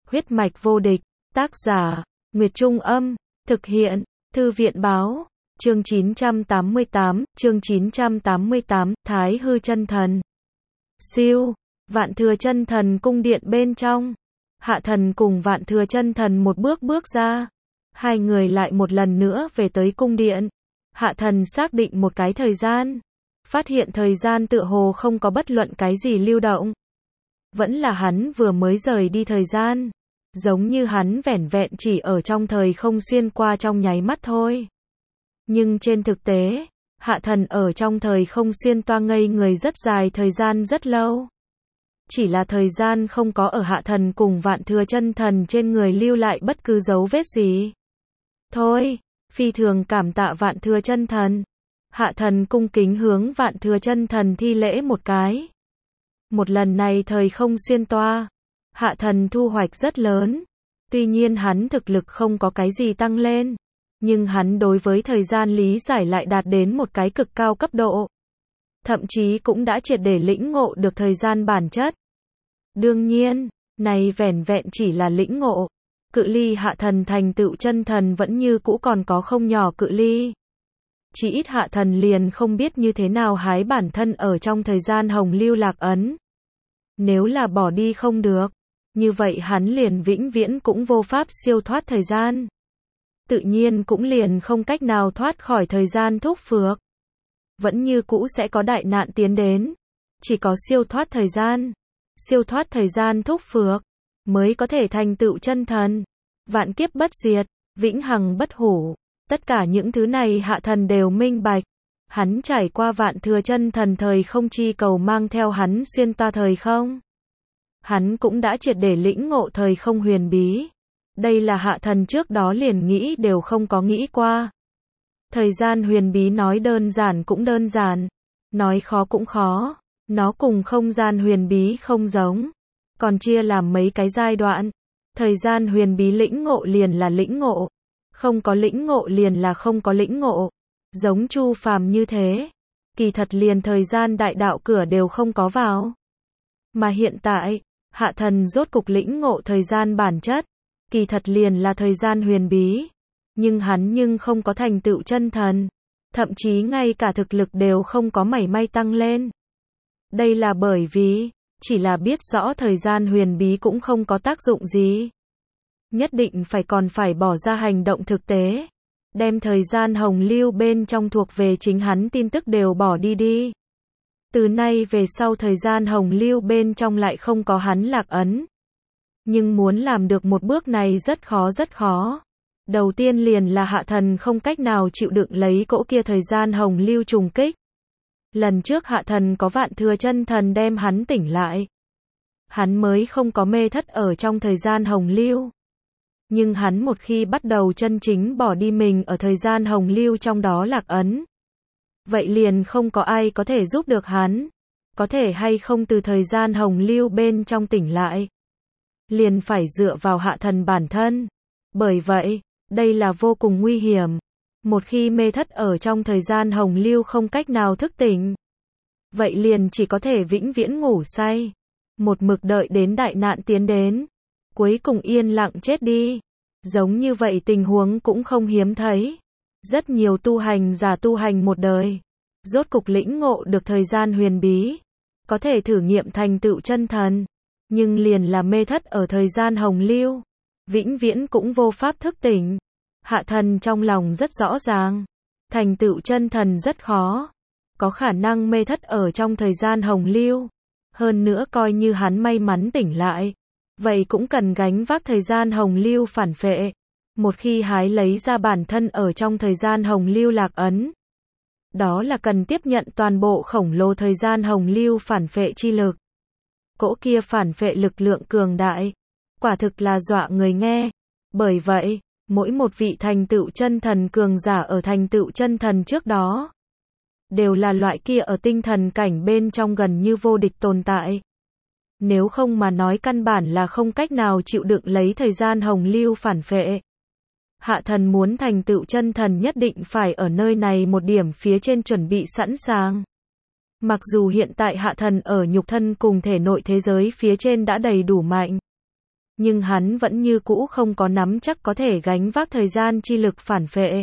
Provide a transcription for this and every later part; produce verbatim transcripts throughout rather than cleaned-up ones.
Huyết mạch vô địch, tác giả, Nguyệt Trung Âm, thực hiện, Thư viện Báo, chương chín trăm tám mươi tám, chương chín trăm tám mươi tám, Thái Hư Chân Thần. Siêu, Vạn Thừa Chân Thần cung điện bên trong. Hạ Thần cùng Vạn Thừa Chân Thần một bước bước ra. Hai người lại một lần nữa về tới cung điện. Hạ Thần xác định một cái thời gian. Phát hiện thời gian tựa hồ không có bất luận cái gì lưu động. Vẫn là hắn vừa mới rời đi thời gian. Giống như hắn vẻn vẹn chỉ ở trong thời không xuyên qua trong nháy mắt thôi. Nhưng trên thực tế, Hạ Thần ở trong thời không xuyên toa ngây người rất dài thời gian rất lâu. Chỉ là thời gian không có ở Hạ Thần cùng Vạn Thừa Chân Thần trên người lưu lại bất cứ dấu vết gì. Thôi, phi thường cảm tạ Vạn Thừa Chân Thần. Hạ Thần cung kính hướng Vạn Thừa Chân Thần thi lễ một cái. Một lần này thời không xuyên toa, Hạ Thần thu hoạch rất lớn. Tuy nhiên hắn thực lực không có cái gì tăng lên, nhưng hắn đối với thời gian lý giải lại đạt đến một cái cực cao cấp độ. Thậm chí cũng đã triệt để lĩnh ngộ được thời gian bản chất. Đương nhiên, này vẻn vẹn chỉ là lĩnh ngộ. Cự ly Hạ Thần thành tựu chân thần vẫn như cũ còn có không nhỏ cự ly. Chỉ ít Hạ Thần liền không biết như thế nào hái bản thân ở trong thời gian hồng lưu lạc ấn. Nếu là bỏ đi không được, như vậy hắn liền vĩnh viễn cũng vô pháp siêu thoát thời gian. Tự nhiên cũng liền không cách nào thoát khỏi thời gian thúc phược. Vẫn như cũ sẽ có đại nạn tiến đến. Chỉ có siêu thoát thời gian, siêu thoát thời gian thúc phược, mới có thể thành tựu chân thần. Vạn kiếp bất diệt, vĩnh hằng bất hủ. Tất cả những thứ này Hạ Thần đều minh bạch. Hắn trải qua Vạn Thừa Chân Thần thời không chi cầu mang theo hắn xuyên toa thời không. Hắn cũng đã triệt để lĩnh ngộ thời không huyền bí. Đây là Hạ Thần trước đó liền nghĩ đều không có nghĩ qua. Thời gian huyền bí nói đơn giản cũng đơn giản, nói khó cũng khó. Nó cùng không gian huyền bí không giống, còn chia làm mấy cái giai đoạn. Thời gian huyền bí lĩnh ngộ liền là lĩnh ngộ, không có lĩnh ngộ liền là không có lĩnh ngộ. Giống Chu Phàm như thế, kỳ thật liền thời gian đại đạo cửa đều không có vào. Mà hiện tại, Hạ Thần rốt cục lĩnh ngộ thời gian bản chất, kỳ thật liền là thời gian huyền bí. Nhưng hắn nhưng không có thành tựu chân thần, thậm chí ngay cả thực lực đều không có mảy may tăng lên. Đây là bởi vì, chỉ là biết rõ thời gian huyền bí cũng không có tác dụng gì. Nhất định phải còn phải bỏ ra hành động thực tế. Đem thời gian hồng lưu bên trong thuộc về chính hắn tin tức đều bỏ đi đi. Từ nay về sau thời gian hồng lưu bên trong lại không có hắn lạc ấn. Nhưng muốn làm được một bước này rất khó rất khó. Đầu tiên liền là Hạ Thần không cách nào chịu đựng lấy cỗ kia thời gian hồng lưu trùng kích. Lần trước Hạ Thần có Vạn Thừa Chân Thần đem hắn tỉnh lại. Hắn mới không có mê thất ở trong thời gian hồng lưu. Nhưng hắn một khi bắt đầu chân chính bỏ đi mình ở thời gian hồng lưu trong đó lạc ấn. Vậy liền không có ai có thể giúp được hắn. Có thể hay không từ thời gian hồng lưu bên trong tỉnh lại. Liền phải dựa vào Hạ Thần bản thân. Bởi vậy, đây là vô cùng nguy hiểm. Một khi mê thất ở trong thời gian hồng lưu không cách nào thức tỉnh. Vậy liền chỉ có thể vĩnh viễn ngủ say. Một mực đợi đến đại nạn tiến đến. Cuối cùng yên lặng chết đi. Giống như vậy tình huống cũng không hiếm thấy. Rất nhiều tu hành giả tu hành một đời. Rốt cục lĩnh ngộ được thời gian huyền bí. Có thể thử nghiệm thành tựu chân thần. Nhưng liền là mê thất ở thời gian hồng lưu. Vĩnh viễn cũng vô pháp thức tỉnh. Hạ Thần trong lòng rất rõ ràng. Thành tựu chân thần rất khó. Có khả năng mê thất ở trong thời gian hồng lưu. Hơn nữa coi như hắn may mắn tỉnh lại. Vậy cũng cần gánh vác thời gian hồng lưu phản phệ. Một khi hái lấy ra bản thân ở trong thời gian hồng lưu lạc ấn. Đó là cần tiếp nhận toàn bộ khổng lồ thời gian hồng lưu phản phệ chi lực. Cỗ kia phản phệ lực lượng cường đại. Quả thực là dọa người nghe. Bởi vậy, mỗi một vị thành tựu chân thần cường giả ở thành tựu chân thần trước đó. Đều là loại kia ở tinh thần cảnh bên trong gần như vô địch tồn tại. Nếu không mà nói căn bản là không cách nào chịu đựng lấy thời gian hồng lưu phản phệ. Hạ Thần muốn thành tựu chân thần nhất định phải ở nơi này một điểm phía trên chuẩn bị sẵn sàng. Mặc dù hiện tại Hạ Thần ở nhục thân cùng thể nội thế giới phía trên đã đầy đủ mạnh. nhưng hắn vẫn như cũ không có nắm chắc có thể gánh vác thời gian chi lực phản phệ.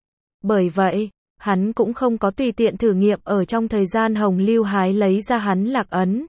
Bởi vậy, hắn cũng không có tùy tiện thử nghiệm ở trong thời gian hồng lưu hái lấy ra hắn lạc ấn.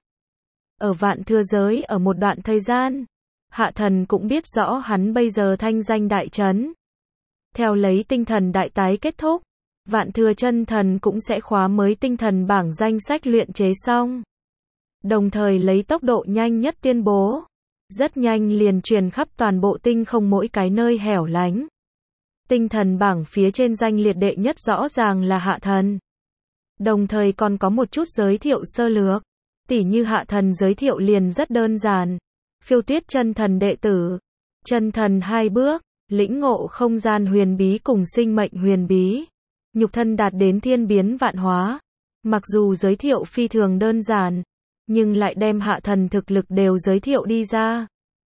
Ở vạn thừa giới ở một đoạn thời gian, Hạ Thần cũng biết rõ hắn bây giờ thanh danh đại chấn. Theo lấy tinh thần đại tái kết thúc, vạn thừa chân thần cũng sẽ khóa mới tinh thần bảng danh sách luyện chế xong. Đồng thời lấy tốc độ nhanh nhất tuyên bố. Rất nhanh liền truyền khắp toàn bộ tinh không mỗi cái nơi hẻo lánh. Tinh thần bảng phía trên danh liệt đệ nhất rõ ràng là Hạ Thần. Đồng thời còn có một chút giới thiệu sơ lược. Tỉ như Hạ Thần giới thiệu liền rất đơn giản. Phiêu tuyết chân thần đệ tử. Chân thần hai bước. Lĩnh ngộ không gian huyền bí cùng sinh mệnh huyền bí. Nhục thân đạt đến thiên biến vạn hóa. Mặc dù giới thiệu phi thường đơn giản, nhưng lại đem Hạ Thần thực lực đều giới thiệu đi ra.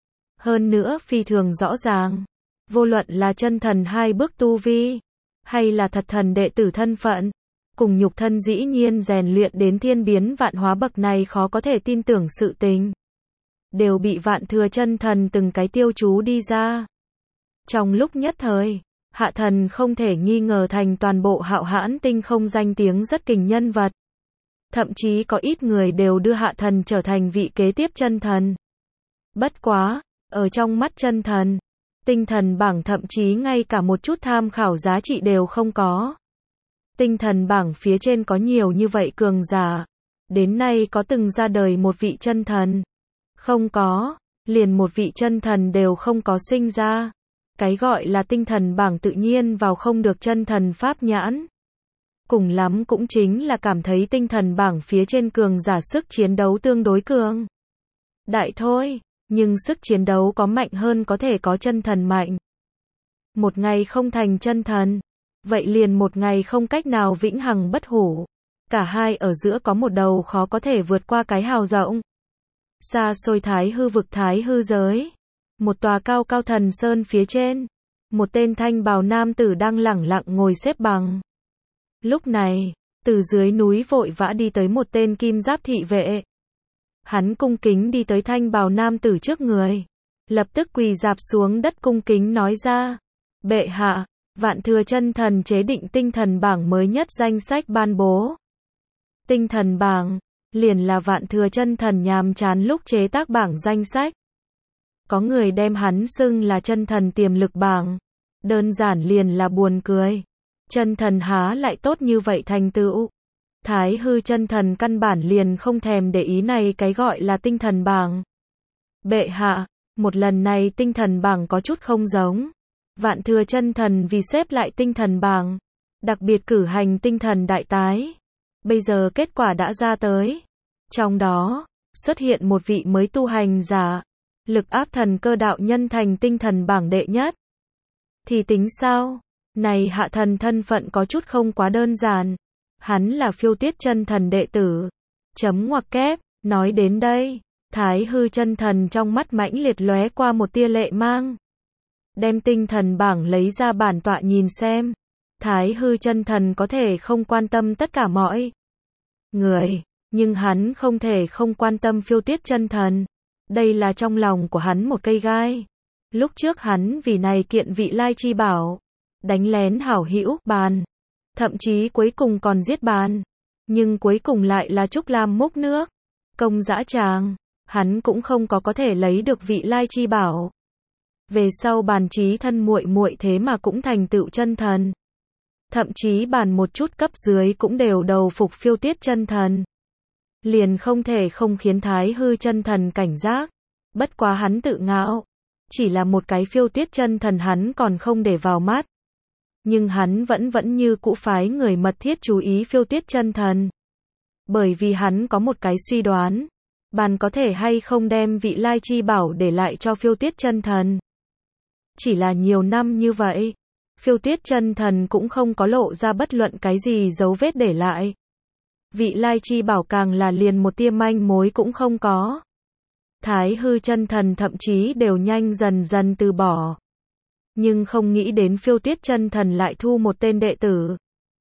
Hơn nữa phi thường rõ ràng. Vô luận là chân thần hai bước tu vi, hay là thật thần đệ tử thân phận, cùng nhục thân dĩ nhiên rèn luyện đến thiên biến vạn hóa bậc này khó có thể tin tưởng sự tình. Đều bị vạn thừa chân thần từng cái tiêu chú đi ra. Trong lúc nhất thời, Hạ Thần không thể nghi ngờ thành toàn bộ hạo hãn tinh không danh tiếng rất kình nhân vật. Thậm chí có ít người đều đưa Hạ Thần trở thành vị kế tiếp chân thần. Bất quá, ở trong mắt chân thần, tinh thần bảng thậm chí ngay cả một chút tham khảo giá trị đều không có. Tinh thần bảng phía trên có nhiều như vậy cường giả. Đến nay có từng ra đời một vị chân thần? Không có, liền một vị chân thần đều không có sinh ra. Cái gọi là tinh thần bảng tự nhiên vào không được chân thần pháp nhãn. Cùng lắm cũng chính là cảm thấy tinh thần bảng phía trên cường giả sức chiến đấu tương đối cường đại thôi, nhưng sức chiến đấu có mạnh hơn có thể có chân thần mạnh. Một ngày không thành chân thần, vậy liền một ngày không cách nào vĩnh hằng bất hủ. Cả hai ở giữa có một đầu khó có thể vượt qua cái hào rộng. Xa xôi thái hư vực thái hư giới. Một tòa cao cao thần sơn phía trên. Một tên thanh bào nam tử đang lẳng lặng ngồi xếp bằng. Lúc này, từ dưới núi vội vã đi tới một tên kim giáp thị vệ. Hắn cung kính đi tới thanh bào nam tử trước người. Lập tức quỳ dạp xuống đất cung kính nói ra. Bệ hạ, vạn thừa chân thần chế định tinh thần bảng mới nhất danh sách ban bố. Tinh thần bảng, liền là vạn thừa chân thần nhàm chán lúc chế tác bảng danh sách. Có người đem hắn xưng là chân thần tiềm lực bảng. Đơn giản liền là buồn cười. Chân thần há lại tốt như vậy thành tựu. Thái hư chân thần căn bản liền không thèm để ý này cái gọi là tinh thần bảng. Bệ hạ, một lần này tinh thần bảng có chút không giống. Vạn thừa chân thần vì xếp lại tinh thần bảng, đặc biệt cử hành tinh thần đại tái. Bây giờ kết quả đã ra tới. Trong đó, xuất hiện một vị mới tu hành giả. Lực áp thần cơ đạo nhân thành tinh thần bảng đệ nhất. Thì tính sao? Này Hạ Thần thân phận có chút không quá đơn giản. Hắn là phiêu tuyết chân thần đệ tử. Chấm ngoặc kép, nói đến đây, thái hư chân thần trong mắt mãnh liệt lóe qua một tia lệ mang. Đem tinh thần bảng lấy ra bản tọa nhìn xem. Thái hư chân thần có thể không quan tâm tất cả mọi người, nhưng hắn không thể không quan tâm phiêu tuyết chân thần. Đây là trong lòng của hắn một cây gai. Lúc trước hắn vì này kiện vị lai chi bảo, đánh lén hảo hữu bàn, thậm chí cuối cùng còn giết bàn, nhưng cuối cùng lại là Trúc Lam múc nước, công dã tràng, hắn cũng không có có thể lấy được vị lai chi bảo. Về sau bàn chí thân muội muội thế mà cũng thành tựu chân thần. Thậm chí bàn một chút cấp dưới cũng đều đầu phục phiêu tuyết chân thần. Liền không thể không khiến thái hư chân thần cảnh giác. Bất quá hắn tự ngạo. Chỉ là một cái phiêu tuyết chân thần hắn còn không để vào mắt. Nhưng hắn vẫn vẫn như cũ phái người mật thiết chú ý phiêu tuyết chân thần. Bởi vì hắn có một cái suy đoán. Bàn có thể hay không đem vị lai chi bảo để lại cho phiêu tuyết chân thần. Chỉ là nhiều năm như vậy, phiêu tuyết chân thần cũng không có lộ ra bất luận cái gì dấu vết để lại. Vị lai chi bảo càng là liền một tia manh mối cũng không có. Thái hư chân thần thậm chí đều nhanh dần dần từ bỏ. Nhưng không nghĩ đến phiêu tuyết chân thần lại thu một tên đệ tử.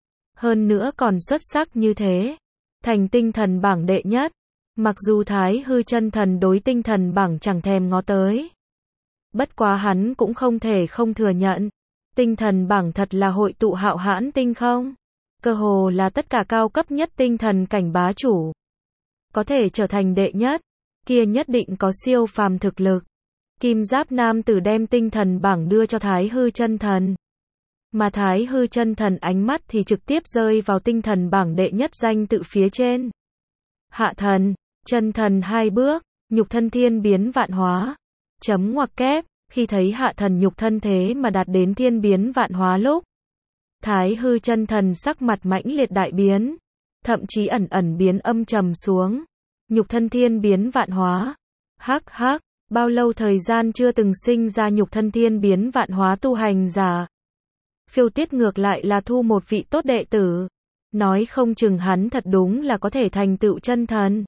Hơn nữa còn xuất sắc như thế. Thành tinh thần bảng đệ nhất. Mặc dù thái hư chân thần đối tinh thần bảng chẳng thèm ngó tới. Bất quá hắn cũng không thể không thừa nhận. Tinh thần bảng thật là hội tụ hạo hãn tinh không? Cơ hồ là tất cả cao cấp nhất tinh thần cảnh bá chủ. Có thể trở thành đệ nhất, kia nhất định có siêu phàm thực lực. Kim giáp nam tử đem tinh thần bảng đưa cho Thái hư chân thần. Mà Thái hư chân thần ánh mắt thì trực tiếp rơi vào tinh thần bảng đệ nhất danh tự phía trên. Hạ thần, chân thần hai bước, nhục thân thiên biến vạn hóa. Chấm ngoặc kép, khi thấy hạ thần nhục thân thế mà đạt đến thiên biến vạn hóa lúc. Thái hư chân thần sắc mặt mãnh liệt đại biến, thậm chí ẩn ẩn biến âm trầm xuống. Nhục thân thiên biến vạn hóa. Hắc hắc, bao lâu thời gian chưa từng sinh ra nhục thân thiên biến vạn hóa tu hành giả. Phiêu Tiết ngược lại là thu một vị tốt đệ tử. Nói không chừng hắn thật đúng là có thể thành tựu chân thần.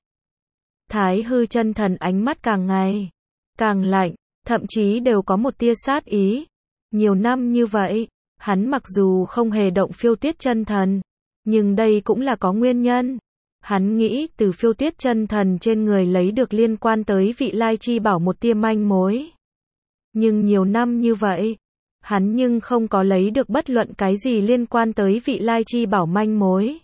Thái hư chân thần ánh mắt càng ngày càng lạnh, thậm chí đều có một tia sát ý. Nhiều năm như vậy, hắn mặc dù không hề động Phiêu Tiết chân thần, nhưng đây cũng là có nguyên nhân. Hắn nghĩ từ Phiêu Tiết chân thần trên người lấy được liên quan tới vị lai chi bảo một tia manh mối. Nhưng nhiều năm như vậy, hắn nhưng không có lấy được bất luận cái gì liên quan tới vị lai chi bảo manh mối.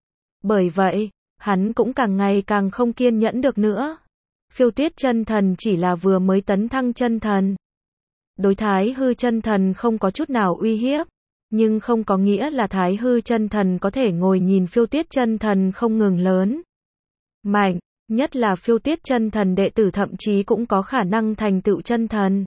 Bởi vậy, hắn cũng càng ngày càng không kiên nhẫn được nữa. Phiêu Tiết chân thần chỉ là vừa mới tấn thăng chân thần. Đối Thái hư chân thần không có chút nào uy hiếp. Nhưng không có nghĩa là Thái hư chân thần có thể ngồi nhìn Phiêu Tiết chân thần không ngừng lớn mạnh, nhất là Phiêu Tiết chân thần đệ tử thậm chí cũng có khả năng thành tựu chân thần.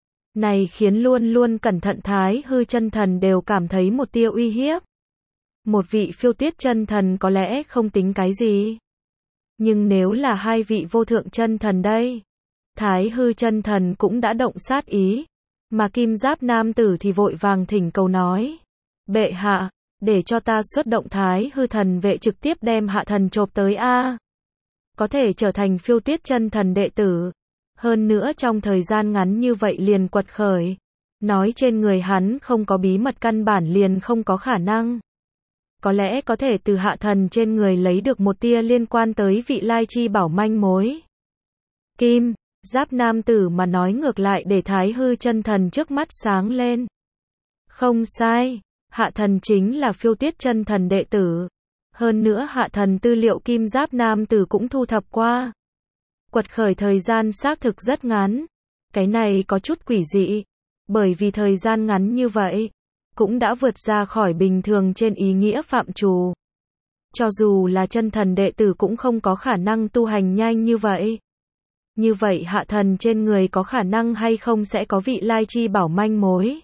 Này khiến luôn luôn cẩn thận Thái hư chân thần đều cảm thấy một tia uy hiếp. Một vị Phiêu Tiết chân thần có lẽ không tính cái gì. Nhưng nếu là hai vị vô thượng chân thần đây, Thái hư chân thần cũng đã động sát ý. Mà kim giáp nam tử thì vội vàng thỉnh cầu nói. Bệ hạ, để cho ta xuất động Thái hư thần vệ trực tiếp đem hạ thần chộp tới a. Có thể trở thành Phiêu Tiết chân thần đệ tử. Hơn nữa trong thời gian ngắn như vậy liền quật khởi. Nói trên người hắn không có bí mật căn bản liền không có khả năng. Có lẽ có thể từ hạ thần trên người lấy được một tia liên quan tới vị lai chi bảo manh mối. Kim giáp nam tử mà nói ngược lại để Thái hư chân thần trước mắt sáng lên. Không sai, hạ thần chính là Phiêu Tiết chân thần đệ tử. Hơn nữa hạ thần tư liệu kim giáp nam tử cũng thu thập qua. Quật khởi thời gian xác thực rất ngắn. Cái này có chút quỷ dị. Bởi vì thời gian ngắn như vậy, cũng đã vượt ra khỏi bình thường trên ý nghĩa phạm trù. Cho dù là chân thần đệ tử cũng không có khả năng tu hành nhanh như vậy. Như vậy hạ thần trên người có khả năng hay không sẽ có vị lai chi bảo manh mối.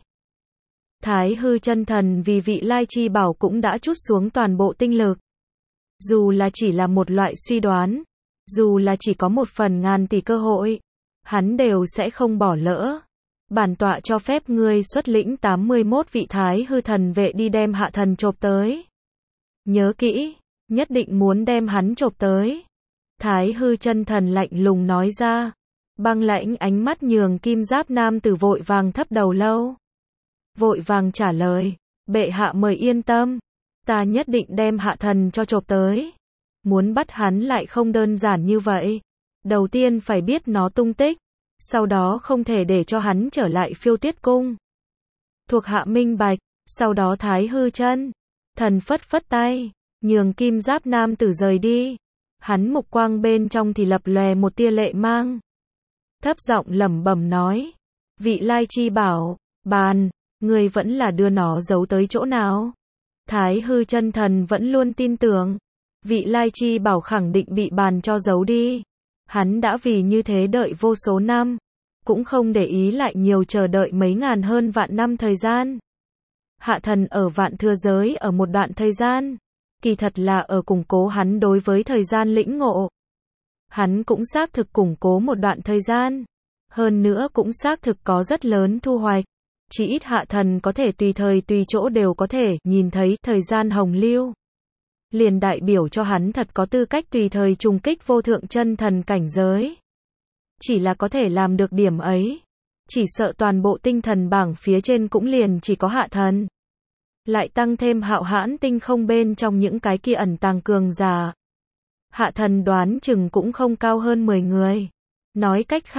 Thái hư chân thần vì vị lai chi bảo cũng đã trút xuống toàn bộ tinh lực. Dù là chỉ là một loại suy đoán, dù là chỉ có một phần ngàn tỷ cơ hội, hắn đều sẽ không bỏ lỡ. Bản tọa cho phép ngươi xuất lĩnh tám mươi mốt vị thái hư thần vệ đi đem hạ thần chộp tới. Nhớ kỹ, nhất định muốn đem hắn chộp tới. Thái hư chân thần lạnh lùng nói ra. Băng lãnh ánh mắt nhường kim giáp nam tử vội vàng thấp đầu lâu. Vội vàng trả lời. Bệ hạ mời yên tâm. Ta nhất định đem hạ thần cho chộp tới. Muốn bắt hắn lại không đơn giản như vậy. Đầu tiên phải biết nó tung tích. Sau đó không thể để cho hắn trở lại Phiêu Tiết cung. Thuộc hạ minh bạch. Sau đó Thái hư chân thần phất phất tay, nhường kim giáp nam tử rời đi. Hắn mục quang bên trong thì lập lòe một tia lệ mang. Thấp giọng lẩm bẩm nói. Vị lai chi bảo, bàn, người vẫn là đưa nó giấu tới chỗ nào. Thái hư chân thần vẫn luôn tin tưởng. Vị lai chi bảo khẳng định bị bàn cho giấu đi. Hắn đã vì như thế đợi vô số năm. Cũng không để ý lại nhiều chờ đợi mấy ngàn hơn vạn năm thời gian. Hạ thần ở vạn thừa giới ở một đoạn thời gian. Kỳ thật là ở củng cố hắn đối với thời gian lĩnh ngộ. Hắn cũng xác thực củng cố một đoạn thời gian. Hơn nữa cũng xác thực có rất lớn thu hoạch. Chỉ ít hạ thần có thể tùy thời tùy chỗ đều có thể nhìn thấy thời gian hồng lưu. Liền đại biểu cho hắn thật có tư cách tùy thời trùng kích vô thượng chân thần cảnh giới. Chỉ là có thể làm được điểm ấy. Chỉ sợ toàn bộ tinh thần bảng phía trên cũng liền chỉ có hạ thần. Lại tăng thêm hạo hãn tinh không bên trong những cái kia ẩn tàng cường giả. Hạ thần đoán chừng cũng không cao hơn mười người. Nói cách khác,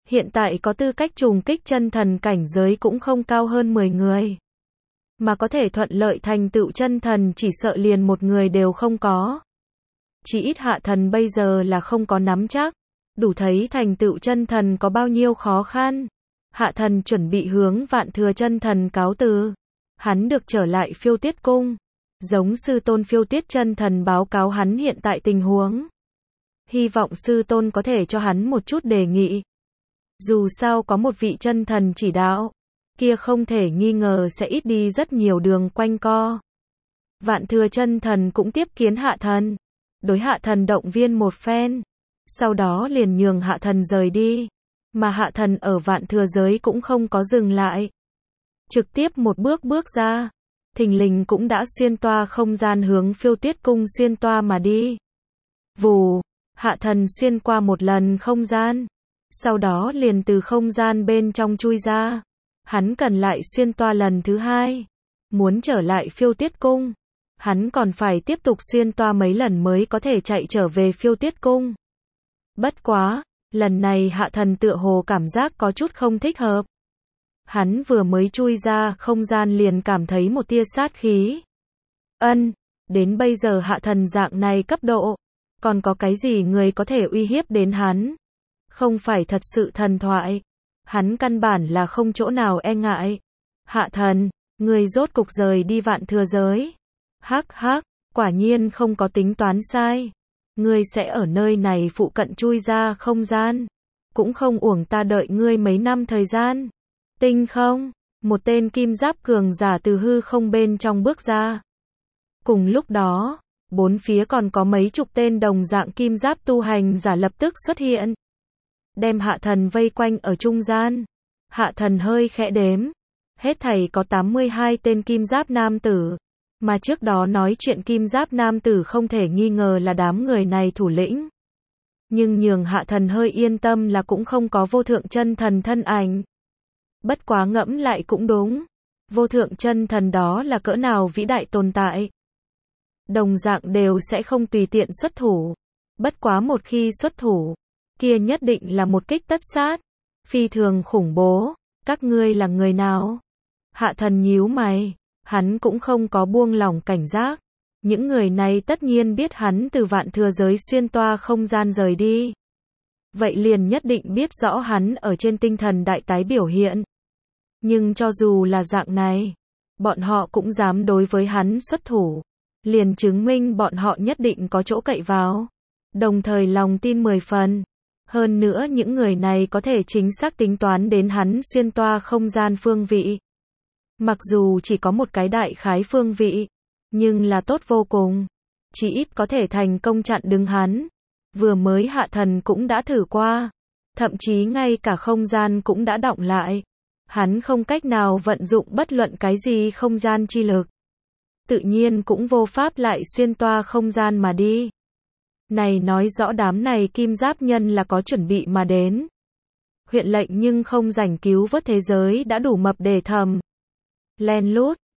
Hiện tại có tư cách trùng kích chân thần cảnh giới cũng không cao hơn mười người. Mà có thể thuận lợi thành tựu chân thần chỉ sợ liền một người đều không có. Chỉ ít hạ thần bây giờ là không có nắm chắc. Đủ thấy thành tựu chân thần có bao nhiêu khó khăn. Hạ thần chuẩn bị hướng Vạn Thừa chân thần cáo từ. Hắn được trở lại Phiêu Tiết Cung. Giống sư tôn Phiêu Tiết chân thần báo cáo hắn hiện tại tình huống. Hy vọng sư tôn có thể cho hắn một chút đề nghị. Dù sao có một vị chân thần chỉ đạo, kia không thể nghi ngờ sẽ ít đi rất nhiều đường quanh co. Vạn Thừa chân thần cũng tiếp kiến hạ thần. Đối hạ thần động viên một phen. Sau đó liền nhường hạ thần rời đi. Mà hạ thần ở Vạn Thừa giới cũng không có dừng lại. Trực tiếp một bước bước ra. Thình lình cũng đã xuyên toa không gian hướng Phiêu Tiết Cung xuyên toa mà đi. Vù, hạ thần xuyên qua một lần không gian. Sau đó liền từ không gian bên trong chui ra. Hắn cần lại xuyên toa lần thứ hai. Muốn trở lại Phiêu Tiết Cung. Hắn còn phải tiếp tục xuyên toa mấy lần mới có thể chạy trở về Phiêu Tiết Cung. Bất quá, lần này hạ thần tựa hồ cảm giác có chút không thích hợp. Hắn vừa mới chui ra không gian liền cảm thấy một tia sát khí. Ân, đến bây giờ hạ thần dạng này cấp độ. Còn có cái gì người có thể uy hiếp đến hắn? Không phải thật sự thần thoại. Hắn căn bản là không chỗ nào e ngại. Hạ thần, người rốt cục rời đi Vạn Thừa giới. Hắc hắc, quả nhiên không có tính toán sai. Ngươi sẽ ở nơi này phụ cận chui ra không gian. Cũng không uổng ta đợi ngươi mấy năm thời gian. Tinh không, một tên kim giáp cường giả từ hư không bên trong bước ra. Cùng lúc đó, bốn phía còn có mấy chục tên đồng dạng kim giáp tu hành giả lập tức xuất hiện. Đem hạ thần vây quanh ở trung gian. Hạ thần hơi khẽ đếm. Hết thảy có tám mươi hai tên kim giáp nam tử. Mà trước đó nói chuyện kim giáp nam tử không thể nghi ngờ là đám người này thủ lĩnh. Nhưng nhường hạ thần hơi yên tâm là cũng không có vô thượng chân thần thân ảnh. Bất quá ngẫm lại cũng đúng. Vô thượng chân thần đó là cỡ nào vĩ đại tồn tại. Đồng dạng đều sẽ không tùy tiện xuất thủ. Bất quá một khi xuất thủ, kia nhất định là một kích tất sát. Phi thường khủng bố. Các ngươi là người nào? Hạ thần nhíu mày. Hắn cũng không có buông lỏng cảnh giác. Những người này tất nhiên biết hắn từ Vạn Thừa giới xuyên toa không gian rời đi. Vậy liền nhất định biết rõ hắn ở trên tinh thần đại tái biểu hiện. Nhưng cho dù là dạng này, bọn họ cũng dám đối với hắn xuất thủ. Liền chứng minh bọn họ nhất định có chỗ cậy vào. Đồng thời lòng tin mười phần. Hơn nữa những người này có thể chính xác tính toán đến hắn xuyên toa không gian phương vị. Mặc dù chỉ có một cái đại khái phương vị, nhưng là tốt vô cùng. Chỉ ít có thể thành công chặn đứng hắn. Vừa mới hạ thần cũng đã thử qua. Thậm chí ngay cả không gian cũng đã đọng lại. Hắn không cách nào vận dụng bất luận cái gì không gian chi lực. Tự nhiên cũng vô pháp lại xuyên toa không gian mà đi. Này nói rõ đám này kim giáp nhân là có chuẩn bị mà đến. Huyện lệnh nhưng không rảnh cứu vớt thế giới đã đủ mập để thầm. Len lút,